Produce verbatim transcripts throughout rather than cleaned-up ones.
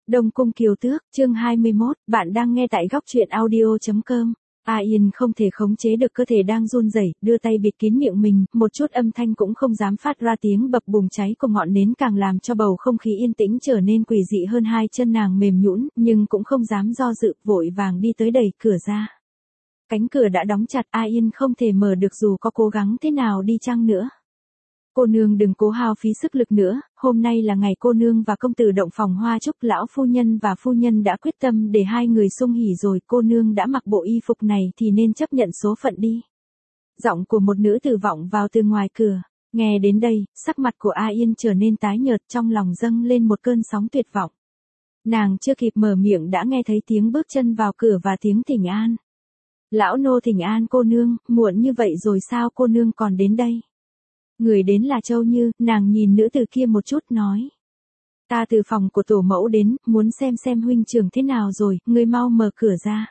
Đông Cung Kiều Tước, chương hai mươi mốt, bạn đang nghe tại góc truyện audio.com. A Yên không thể khống chế được cơ thể đang run rẩy, đưa tay bịt kín miệng mình, một chút âm thanh cũng không dám phát ra, tiếng bập bùng cháy của ngọn nến càng làm cho bầu không khí yên tĩnh trở nên quỷ dị hơn. Hai chân nàng mềm nhũn, nhưng cũng không dám do dự, vội vàng đi tới đẩy cửa ra. Cánh cửa đã đóng chặt, A Yên không thể mở được dù có cố gắng thế nào đi chăng nữa. Cô nương đừng cố hao phí sức lực nữa, hôm nay là ngày cô nương và công tử động phòng hoa chúc, lão phu nhân và phu nhân đã quyết tâm để hai người sum hỉ rồi, cô nương đã mặc bộ y phục này thì nên chấp nhận số phận đi. Giọng của một nữ tử vọng vào từ ngoài cửa, nghe đến đây, sắc mặt của A Yên trở nên tái nhợt, trong lòng dâng lên một cơn sóng tuyệt vọng. Nàng chưa kịp mở miệng đã nghe thấy tiếng bước chân vào cửa và tiếng thỉnh an. Lão nô thỉnh an cô nương, muộn như vậy rồi sao cô nương còn đến đây? Người đến là Châu Như, nàng nhìn nữ tử kia một chút nói. Ta từ phòng của tổ mẫu đến, muốn xem xem huynh trưởng thế nào rồi, ngươi mau mở cửa ra.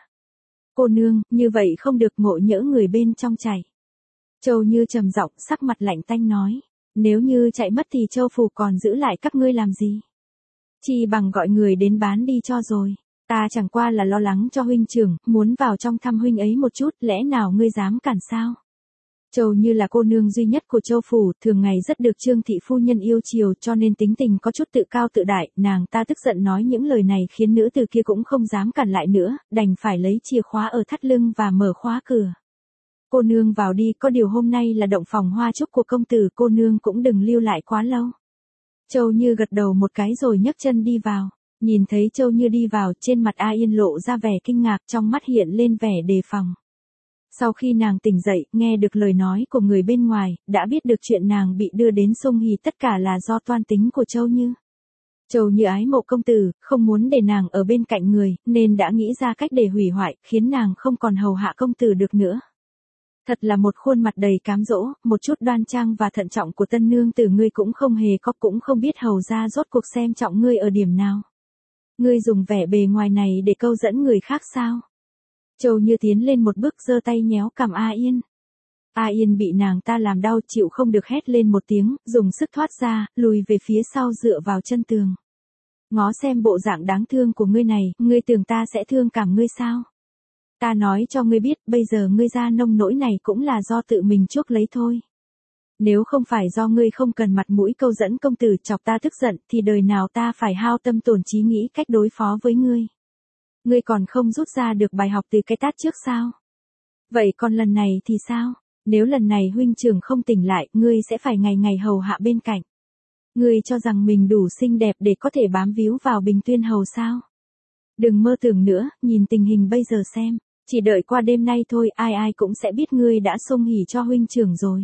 Cô nương, như vậy không được, ngộ nhỡ người bên trong chạy. Châu Như trầm giọng, sắc mặt lạnh tanh nói. Nếu như chạy mất thì Châu Phủ còn giữ lại các ngươi làm gì? Chỉ bằng gọi người đến bán đi cho rồi. Ta chẳng qua là lo lắng cho huynh trưởng, muốn vào trong thăm huynh ấy một chút, lẽ nào ngươi dám cản sao? Châu Như là cô nương duy nhất của Châu Phủ, thường ngày rất được Trương thị phu nhân yêu chiều, cho nên tính tình có chút tự cao tự đại, nàng ta tức giận nói những lời này khiến nữ tử kia cũng không dám cản lại nữa, đành phải lấy chìa khóa ở thắt lưng và mở khóa cửa. Cô nương vào đi, có điều hôm nay là động phòng hoa chúc của công tử, cô nương cũng đừng lưu lại quá lâu. Châu Như gật đầu một cái rồi nhấc chân đi vào. Nhìn thấy Châu Như đi vào, trên mặt A Yên lộ ra vẻ kinh ngạc, trong mắt hiện lên vẻ đề phòng. Sau khi nàng tỉnh dậy, nghe được lời nói của người bên ngoài, đã biết được chuyện nàng bị đưa đến sung hỉ tất cả là do toan tính của Châu Như. Châu Như ái mộ công tử, không muốn để nàng ở bên cạnh người, nên đã nghĩ ra cách để hủy hoại, khiến nàng không còn hầu hạ công tử được nữa. Thật là một khuôn mặt đầy cám dỗ, một chút đoan trang và thận trọng của tân nương tử ngươi cũng không hề có, cũng không biết hầu ra rốt cuộc xem trọng ngươi ở điểm nào. Ngươi dùng vẻ bề ngoài này để câu dẫn người khác sao? Châu Như tiến lên một bước, giơ tay nhéo cằm A Yên. A Yên bị nàng ta làm đau, chịu không được hét lên một tiếng, dùng sức thoát ra, lùi về phía sau dựa vào chân tường. Ngó xem bộ dạng đáng thương của ngươi này, ngươi tưởng ta sẽ thương cảm ngươi sao? Ta nói cho ngươi biết, bây giờ ngươi ra nông nỗi này cũng là do tự mình chuốc lấy thôi. Nếu không phải do ngươi không cần mặt mũi câu dẫn công tử chọc ta tức giận, thì đời nào ta phải hao tâm tổn trí nghĩ cách đối phó với ngươi. Ngươi còn không rút ra được bài học từ cái tát trước sao? Vậy còn lần này thì sao? Nếu lần này huynh trưởng không tỉnh lại, ngươi sẽ phải ngày ngày hầu hạ bên cạnh. Ngươi cho rằng mình đủ xinh đẹp để có thể bám víu vào Bình Tuyên hầu sao? Đừng mơ tưởng nữa, nhìn tình hình bây giờ xem, chỉ đợi qua đêm nay thôi, ai ai cũng sẽ biết ngươi đã sung hỉ cho huynh trưởng rồi.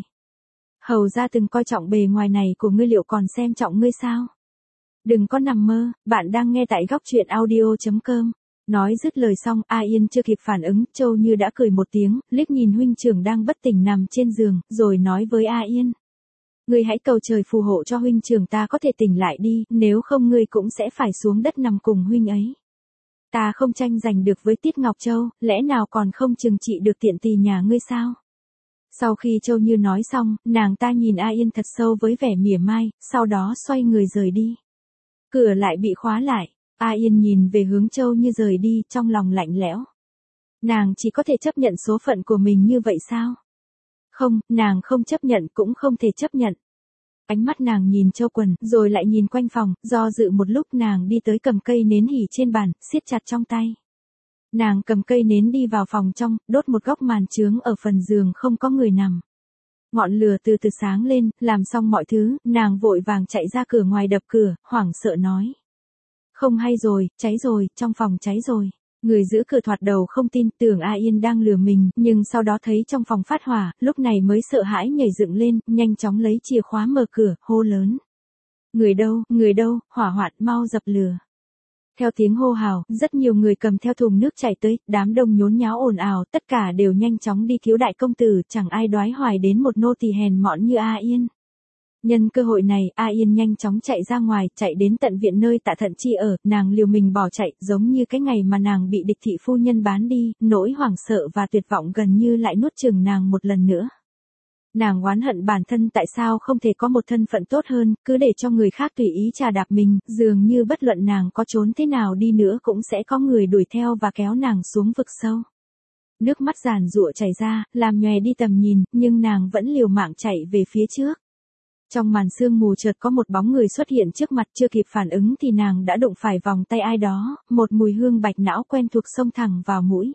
Hầu ra từng coi trọng bề ngoài này của ngươi, liệu còn xem trọng ngươi sao? Đừng có nằm mơ, bạn đang nghe tại góc truyện audio.com. Nói dứt lời xong, A Yên chưa kịp phản ứng, Châu Như đã cười một tiếng, liếc nhìn huynh trưởng đang bất tỉnh nằm trên giường, rồi nói với A Yên. Ngươi hãy cầu trời phù hộ cho huynh trưởng ta có thể tỉnh lại đi, nếu không ngươi cũng sẽ phải xuống đất nằm cùng huynh ấy. Ta không tranh giành được với Tiết Ngọc Châu, lẽ nào còn không trừng trị được tiện tỳ nhà ngươi sao? Sau khi Châu Như nói xong, nàng ta nhìn A Yên thật sâu với vẻ mỉa mai, sau đó xoay người rời đi. Cửa lại bị khóa lại. A Yên nhìn về hướng Châu Như rời đi, trong lòng lạnh lẽo. Nàng chỉ có thể chấp nhận số phận của mình như vậy sao? Không, nàng không chấp nhận, cũng không thể chấp nhận. Ánh mắt nàng nhìn Châu Quần, rồi lại nhìn quanh phòng, do dự một lúc nàng đi tới cầm cây nến hỉ trên bàn, siết chặt trong tay. Nàng cầm cây nến đi vào phòng trong, đốt một góc màn chướng ở phần giường không có người nằm. Ngọn lửa từ từ sáng lên, làm xong mọi thứ, nàng vội vàng chạy ra cửa ngoài đập cửa, hoảng sợ nói. Không hay rồi, cháy rồi, trong phòng cháy rồi. Người giữ cửa thoạt đầu không tin, tưởng A Yên đang lừa mình, nhưng sau đó thấy trong phòng phát hỏa, lúc này mới sợ hãi nhảy dựng lên, nhanh chóng lấy chìa khóa mở cửa, hô lớn. Người đâu, người đâu, hỏa hoạn mau dập lửa. Theo tiếng hô hào, rất nhiều người cầm theo thùng nước chạy tới, đám đông nhốn nháo ồn ào, tất cả đều nhanh chóng đi cứu đại công tử, chẳng ai đoái hoài đến một nô tỳ hèn mọn như A Yên. Nhân cơ hội này, A Yên nhanh chóng chạy ra ngoài, chạy đến tận viện nơi Tạ Thận Chi ở, nàng liều mình bỏ chạy, giống như cái ngày mà nàng bị địch thị phu nhân bán đi, nỗi hoảng sợ và tuyệt vọng gần như lại nuốt chửng nàng một lần nữa. Nàng oán hận bản thân tại sao không thể có một thân phận tốt hơn, cứ để cho người khác tùy ý chà đạp mình, dường như bất luận nàng có trốn thế nào đi nữa cũng sẽ có người đuổi theo và kéo nàng xuống vực sâu. Nước mắt giàn giụa chảy ra, làm nhòe đi tầm nhìn, nhưng nàng vẫn liều mạng chạy về phía trước. Trong màn sương mù chợt có một bóng người xuất hiện trước mặt, chưa kịp phản ứng thì nàng đã đụng phải vòng tay ai đó, một mùi hương bạch não quen thuộc xông thẳng vào mũi.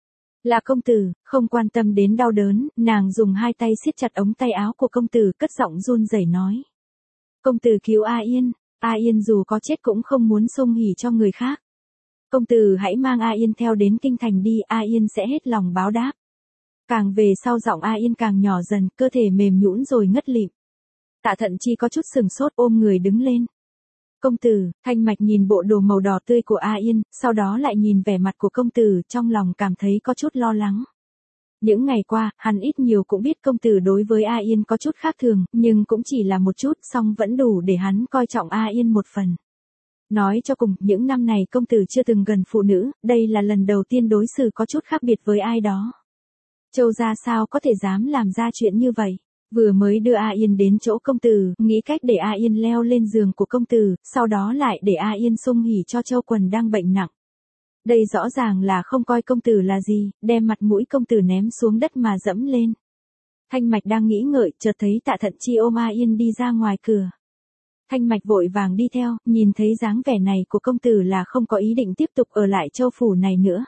Là công tử, không quan tâm đến đau đớn, nàng dùng hai tay siết chặt ống tay áo của công tử, cất giọng run rẩy nói. Công tử cứu A Yên, A Yên dù có chết cũng không muốn xung hỉ cho người khác. Công tử hãy mang A Yên theo đến kinh thành đi, A Yên sẽ hết lòng báo đáp. Càng về sau giọng A Yên càng nhỏ dần, cơ thể mềm nhũn rồi ngất lịm. Tạ Thận Chi có chút sừng sốt ôm người đứng lên. Công tử, Thanh Mạch nhìn bộ đồ màu đỏ tươi của A Yên, sau đó lại nhìn vẻ mặt của công tử, trong lòng cảm thấy có chút lo lắng. Những ngày qua, hắn ít nhiều cũng biết công tử đối với A Yên có chút khác thường, nhưng cũng chỉ là một chút, song vẫn đủ để hắn coi trọng A Yên một phần. Nói cho cùng, những năm này công tử chưa từng gần phụ nữ, đây là lần đầu tiên đối xử có chút khác biệt với ai đó. Châu gia sao có thể dám làm ra chuyện như vậy? Vừa mới đưa A Yên đến chỗ công tử, nghĩ cách để A Yên leo lên giường của công tử, sau đó lại để A Yên xung hỉ cho Châu Quần đang bệnh nặng. Đây rõ ràng là không coi công tử là gì, đem mặt mũi công tử ném xuống đất mà dẫm lên. Thanh Mạch đang nghĩ ngợi, chợt thấy Tạ Thận Chi ôm A Yên đi ra ngoài cửa. Thanh Mạch vội vàng đi theo, nhìn thấy dáng vẻ này của công tử là không có ý định tiếp tục ở lại Châu phủ này nữa.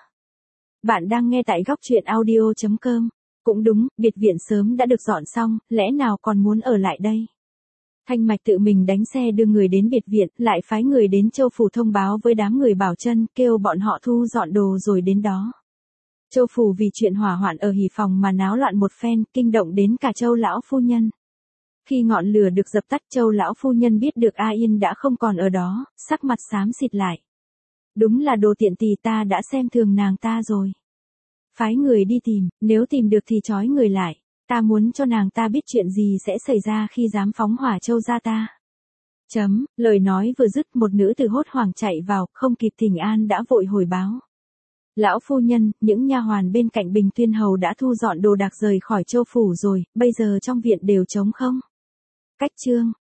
Bạn đang nghe tại góc truyện audio chấm com. Cũng đúng, biệt viện sớm đã được dọn xong, lẽ nào còn muốn ở lại đây? Thanh Mạch tự mình đánh xe đưa người đến biệt viện, lại phái người đến Châu phủ thông báo với đám người bảo chân, kêu bọn họ thu dọn đồ rồi đến đó. Châu phủ vì chuyện hỏa hoạn ở hỉ phòng mà náo loạn một phen, kinh động đến cả Châu lão phu nhân. Khi ngọn lửa được dập tắt, Châu lão phu nhân biết được A Yên đã không còn ở đó, sắc mặt xám xịt lại. Đúng là đồ tiện tỳ, ta đã xem thường nàng ta rồi. Phái người đi tìm, nếu tìm được thì trói người lại, ta muốn cho nàng ta biết chuyện gì sẽ xảy ra khi dám phóng hỏa Châu gia ta. Chấm, lời nói vừa dứt, một nữ tử hốt hoảng chạy vào, không kịp thỉnh an đã vội hồi báo. Lão phu nhân, những nha hoàn bên cạnh Bình Tuyên hầu đã thu dọn đồ đạc rời khỏi Châu phủ rồi, bây giờ trong viện đều trống không. Cách chương